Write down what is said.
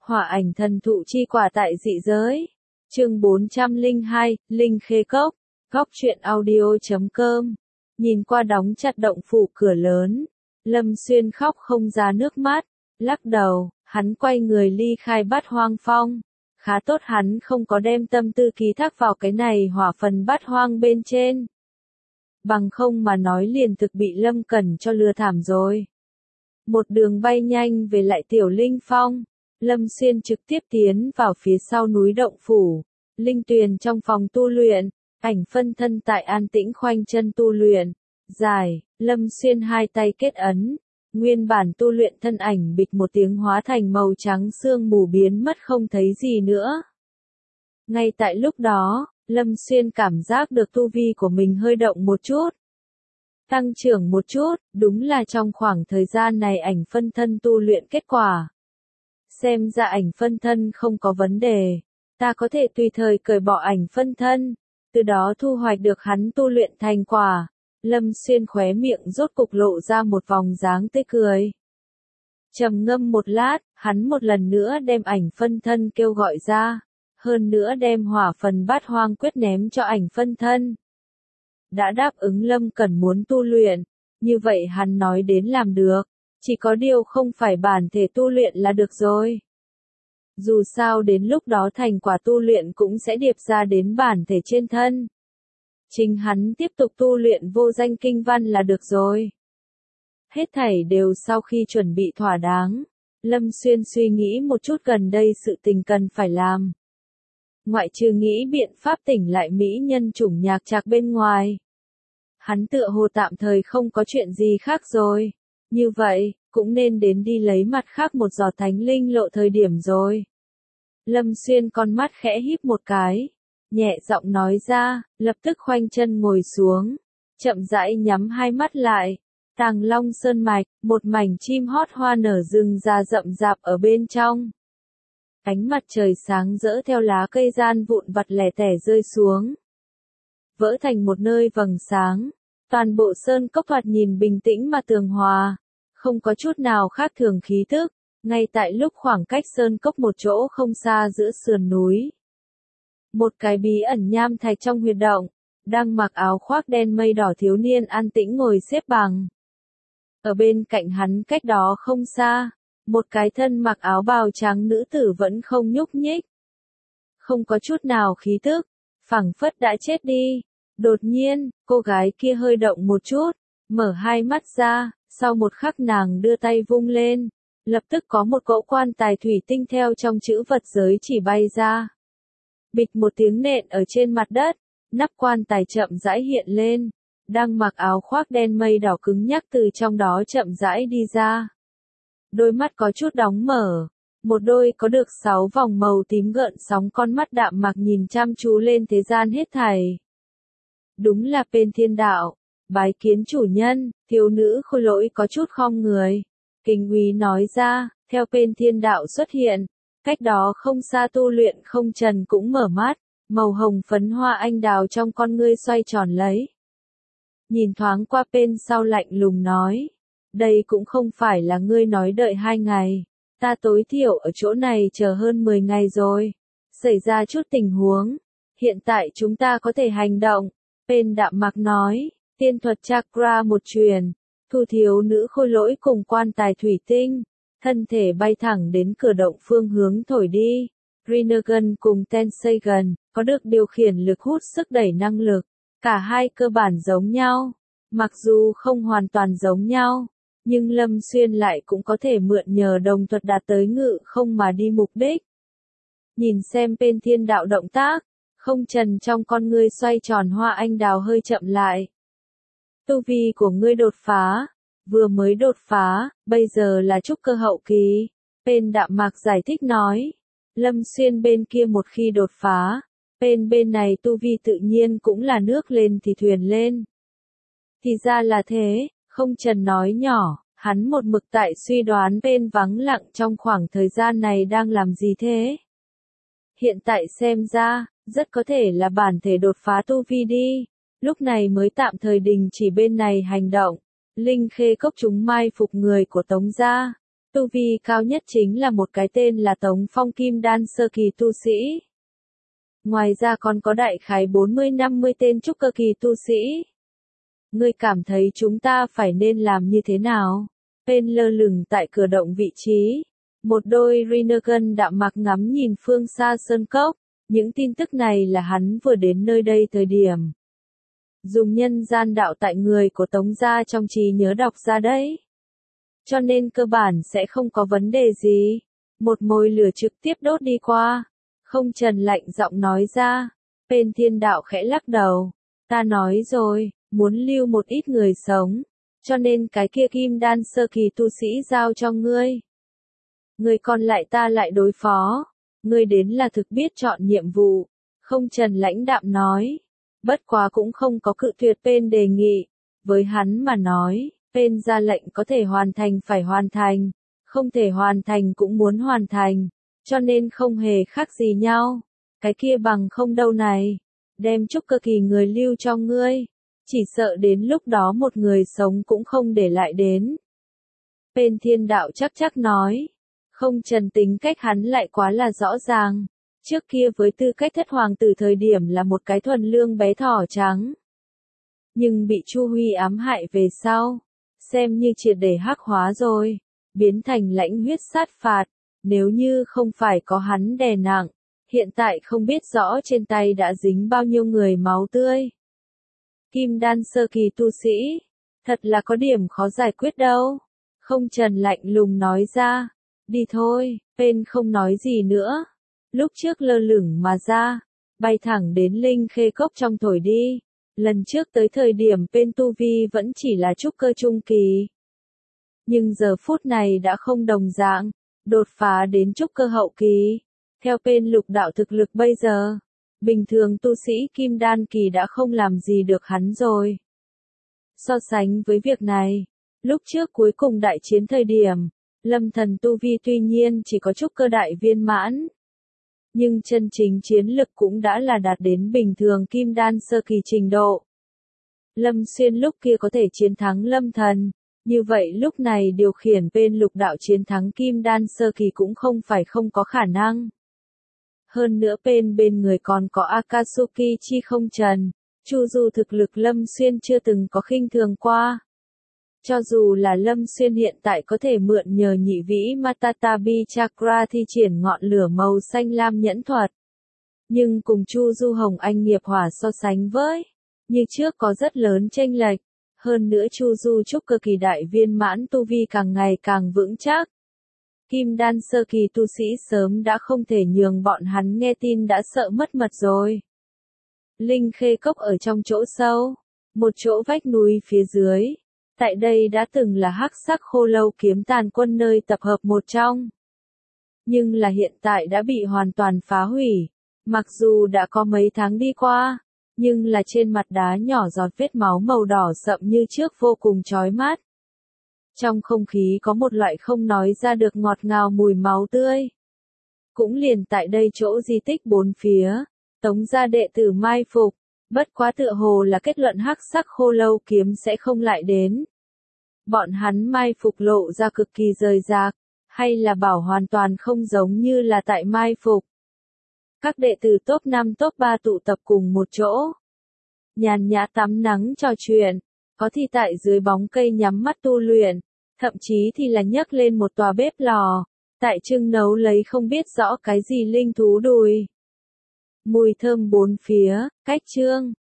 Hỏa ảnh thần thụ chi quả tại dị giới. Chương 402, Linh Khê Cốc. Góc truyện audio.com. Nhìn qua đóng chặt động phủ cửa lớn, Lâm Xuyên khóc không ra nước mắt, lắc đầu, hắn quay người ly khai Bát Hoang Phong. Khá tốt hắn không có đem tâm tư ký thác vào cái này hỏa phần Bát Hoang bên trên. Bằng không mà nói liền thực bị Lâm Cẩn cho lừa thảm rồi. Một đường bay nhanh về lại Tiểu Linh Phong, Lâm Xuyên trực tiếp tiến vào phía sau núi động phủ, linh tuyền trong phòng tu luyện, ảnh phân thân tại an tĩnh khoanh chân tu luyện. Dài, Lâm Xuyên hai tay kết ấn, nguyên bản tu luyện thân ảnh bịch một tiếng hóa thành màu trắng sương mù biến mất không thấy gì nữa. Ngay tại lúc đó, Lâm Xuyên cảm giác được tu vi của mình hơi động một chút. Tăng trưởng một chút, đúng là trong khoảng thời gian này ảnh phân thân tu luyện kết quả. Xem ra ảnh phân thân không có vấn đề, ta có thể tùy thời cởi bỏ ảnh phân thân, từ đó thu hoạch được hắn tu luyện thành quả. Lâm Xuyên khóe miệng rốt cục lộ ra một vòng dáng tươi cười. Trầm ngâm một lát, hắn một lần nữa đem ảnh phân thân kêu gọi ra, hơn nữa đem hỏa phần Bát Hoang quyết ném cho ảnh phân thân. Đã đáp ứng Lâm Cẩn muốn tu luyện, như vậy hắn nói đến làm được, chỉ có điều không phải bản thể tu luyện là được rồi. Dù sao đến lúc đó thành quả tu luyện cũng sẽ điệp ra đến bản thể trên thân. Chính hắn tiếp tục tu luyện vô danh kinh văn là được rồi. Hết thảy đều sau khi chuẩn bị thỏa đáng, Lâm Xuyên suy nghĩ một chút gần đây sự tình cần phải làm. Ngoại trừ nghĩ biện pháp tỉnh lại mỹ nhân chủng nhạc trạc bên ngoài, hắn tựa hồ tạm thời không có chuyện gì khác rồi. Như vậy, cũng nên đến đi lấy mặt khác một giọt thánh linh lộ thời điểm rồi. Lâm Xuyên con mắt khẽ híp một cái, nhẹ giọng nói ra, lập tức khoanh chân ngồi xuống, chậm rãi nhắm hai mắt lại. Tàng Long Sơn Mạch, một mảnh chim hót hoa nở rừng ra rậm rạp ở bên trong. Ánh mặt trời sáng rỡ theo lá cây gian vụn vặt lẻ tẻ rơi xuống, vỡ thành một nơi vầng sáng. Toàn bộ sơn cốc thoạt nhìn bình tĩnh mà tường hòa, không có chút nào khác thường khí tức. Ngay tại lúc khoảng cách sơn cốc một chỗ không xa giữa sườn núi, một cái bí ẩn nham thạch trong huyệt động, đang mặc áo khoác đen mây đỏ thiếu niên an tĩnh ngồi xếp bằng. Ở bên cạnh hắn cách đó không xa, một cái thân mặc áo bào trắng nữ tử vẫn không nhúc nhích, không có chút nào khí tức, phảng phất đã chết đi. Đột nhiên, cô gái kia hơi động một chút, mở hai mắt ra, sau một khắc nàng đưa tay vung lên, lập tức có một cỗ quan tài thủy tinh theo trong chữ vật giới chỉ bay ra. Bịch một tiếng nện ở trên mặt đất, nắp quan tài chậm rãi hiện lên, đang mặc áo khoác đen mây đỏ cứng nhắc từ trong đó chậm rãi đi ra. Đôi mắt có chút đóng mở, một đôi có được 6 vòng màu tím gợn sóng con mắt đạm mạc nhìn chăm chú lên thế gian hết thảy. Đúng là Bên Thiên Đạo, bái kiến chủ nhân. Thiếu nữ khôi lỗi có chút khom người, kính úy nói ra. Theo Bên Thiên Đạo xuất hiện, cách đó không xa Tu Luyện Không Trần cũng mở mắt, màu hồng phấn hoa anh đào trong con ngươi xoay tròn lấy. Nhìn thoáng qua bên sau lạnh lùng nói, đây cũng không phải là ngươi nói đợi 2 ngày, ta tối thiểu ở chỗ này chờ hơn 10 ngày rồi. Xảy ra chút tình huống, hiện tại chúng ta có thể hành động. Bên đạm mạc nói, tiên thuật chakra một truyền, thu thiếu nữ khôi lỗi cùng quan tài thủy tinh, thân thể bay thẳng đến cửa động phương hướng thổi đi. Rinnegan cùng Tenseigan, có được điều khiển lực hút sức đẩy năng lực, cả hai cơ bản giống nhau, mặc dù không hoàn toàn giống nhau, nhưng Lâm Xuyên lại cũng có thể mượn nhờ đồng thuật đạt tới ngự không mà đi mục đích. Nhìn xem Bên Thiên Đạo động tác, Không Trần trong con ngươi xoay tròn hoa anh đào hơi chậm lại. Tu vi của ngươi đột phá, vừa mới đột phá, bây giờ là trúc cơ hậu kỳ. Bên đạm mạc giải thích nói, Lâm Xuyên bên kia một khi đột phá, bên này tu vi tự nhiên cũng là nước lên thì thuyền lên. Thì ra là thế, Không Trần nói nhỏ, hắn một mực tại suy đoán bên vắng lặng trong khoảng thời gian này đang làm gì thế. Hiện tại xem ra, rất có thể là bản thể đột phá tu vi đi, lúc này mới tạm thời đình chỉ bên này hành động. Linh Khê Cốc chúng mai phục người của Tống gia, Tu vi cao nhất chính là một cái tên là Tống Phong Kim Đan sơ kỳ tu sĩ. Ngoài ra còn có đại khái 40-50 tên trúc cơ kỳ tu sĩ. Ngươi cảm thấy chúng ta phải nên làm như thế nào? Pen lơ lửng tại cửa động vị trí. Một đôi Rinnegan đạm mạc ngắm nhìn phương xa sơn cốc. Những tin tức này là hắn vừa đến nơi đây thời điểm. Dùng nhân gian đạo tại người của Tống gia trong trí nhớ đọc ra đấy. Cho nên cơ bản sẽ không có vấn đề gì. Một mồi lửa trực tiếp đốt đi qua. Không Trần lạnh giọng nói ra. Pen Thiên Đạo khẽ lắc đầu. Ta nói rồi, muốn lưu một ít người sống. Cho nên cái kia kim đan sơ kỳ tu sĩ giao cho ngươi. Người còn lại ta lại đối phó. Ngươi đến là thực biết chọn nhiệm vụ. Không Trần lãnh đạm nói. Bất quá cũng không có cự tuyệt Pen đề nghị. Với hắn mà nói, Pen ra lệnh có thể hoàn thành phải hoàn thành. Không thể hoàn thành cũng muốn hoàn thành. Cho nên không hề khác gì nhau. Cái kia bằng không đâu này. Đem trúc cơ kỳ người lưu cho ngươi. Chỉ sợ đến lúc đó một người sống cũng không để lại đến. Pen Thiên Đạo chắc nói. Không Trần tính cách hắn lại quá là rõ ràng. Trước kia với tư cách thất hoàng tử thời điểm là một cái thuần lương bé thỏ trắng. Nhưng bị Chu Huy ám hại về sau. Xem như triệt để hắc hóa rồi. Biến thành lãnh huyết sát phạt. Nếu như không phải có hắn đè nặng. Hiện tại không biết rõ trên tay đã dính bao nhiêu người máu tươi. Kim đan sơ kỳ tu sĩ. Thật là có điểm khó giải quyết đâu. Không Trần lạnh lùng nói ra. Đi thôi, Pen không nói gì nữa. Lúc trước lơ lửng mà ra. Bay thẳng đến Linh Khê Cốc trong thổi đi. Lần trước tới thời điểm Pen tu vi vẫn chỉ là trúc cơ trung kỳ. Nhưng giờ phút này đã không đồng dạng. Đột phá đến trúc cơ hậu kỳ. Theo Pen lục đạo thực lực bây giờ. Bình thường tu sĩ kim đan kỳ đã không làm gì được hắn rồi. So sánh với việc này. Lúc trước cuối cùng đại chiến thời điểm. Lâm Thần tu vi tuy nhiên chỉ có trúc cơ đại viên mãn. Nhưng chân chính chiến lực cũng đã là đạt đến bình thường kim đan sơ kỳ trình độ. Lâm Xuyên lúc kia có thể chiến thắng Lâm Thần. Như vậy lúc này điều khiển Pen lục đạo chiến thắng kim đan sơ kỳ cũng không phải không có khả năng. Hơn nữa Pen bên người còn có Akatsuki chi Không Trần. Chu Du thực lực Lâm Xuyên chưa từng có khinh thường qua. Cho dù là Lâm Xuyên hiện tại có thể mượn nhờ nhị vĩ Matatabi Chakra thi triển ngọn lửa màu xanh lam nhẫn thuật. Nhưng cùng Chu Du Hồng Anh nghiệp hỏa so sánh với, như trước có rất lớn chênh lệch. Hơn nữa Chu Du trúc cơ kỳ đại viên mãn tu vi càng ngày càng vững chắc. Kim đan sơ kỳ tu sĩ sớm đã không thể nhường bọn hắn nghe tin đã sợ mất mật rồi. Linh Khê Cốc ở trong chỗ sâu, một chỗ vách núi phía dưới. Tại đây đã từng là hắc sắc khô lâu kiếm tàn quân nơi tập hợp một trong. Nhưng là hiện tại đã bị hoàn toàn phá hủy. Mặc dù đã có mấy tháng đi qua, nhưng là trên mặt đá nhỏ giọt vết máu màu đỏ sậm như trước vô cùng chói mắt. Trong không khí có một loại không nói ra được ngọt ngào mùi máu tươi. Cũng liền tại đây chỗ di tích bốn phía, Tống gia đệ tử mai phục, bất quá tựa hồ là kết luận hắc sắc khô lâu kiếm sẽ không lại đến. Bọn hắn mai phục lộ ra cực kỳ rời rạc, hay là bảo hoàn toàn không giống như là tại mai phục. Các đệ tử top 5 top 3 tụ tập cùng một chỗ. Nhàn nhã tắm nắng trò chuyện, có thì tại dưới bóng cây nhắm mắt tu luyện, thậm chí thì là nhấc lên một tòa bếp lò, tại trưng nấu lấy không biết rõ cái gì linh thú đùi. Mùi thơm bốn phía, cách chương.